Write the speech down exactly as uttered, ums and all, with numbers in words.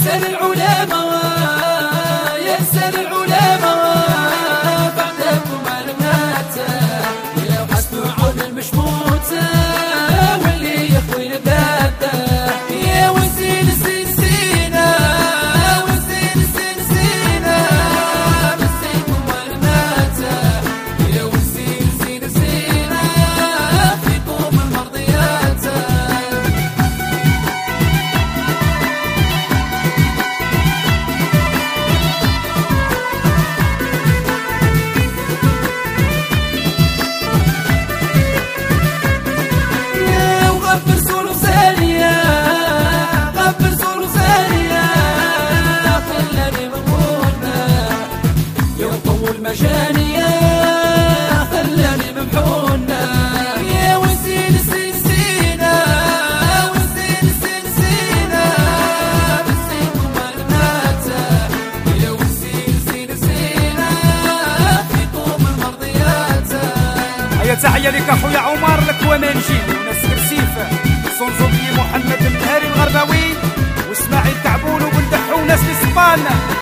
يسأل العلماء يسأل العلماء بعدكم علمات لو حسنوا عون المشموت واللي يخوي البلاد يا وزين السين سينا وزين السين سينا مسيكم علمات يا وزين السين سينا فيكم المرضيات. مجانية خلاني ممحونة يا وزين السين سينا وزين السين سينا مسيكم علمات يا وزين السين سينا فيكم المرضيات. هيا تحية لك اخويا عمر الكوامانجي وناس رسيف صنزوبي محمد النهاري الغرباوي واسماعيل كعبول وبن دحو وناس الاسبان.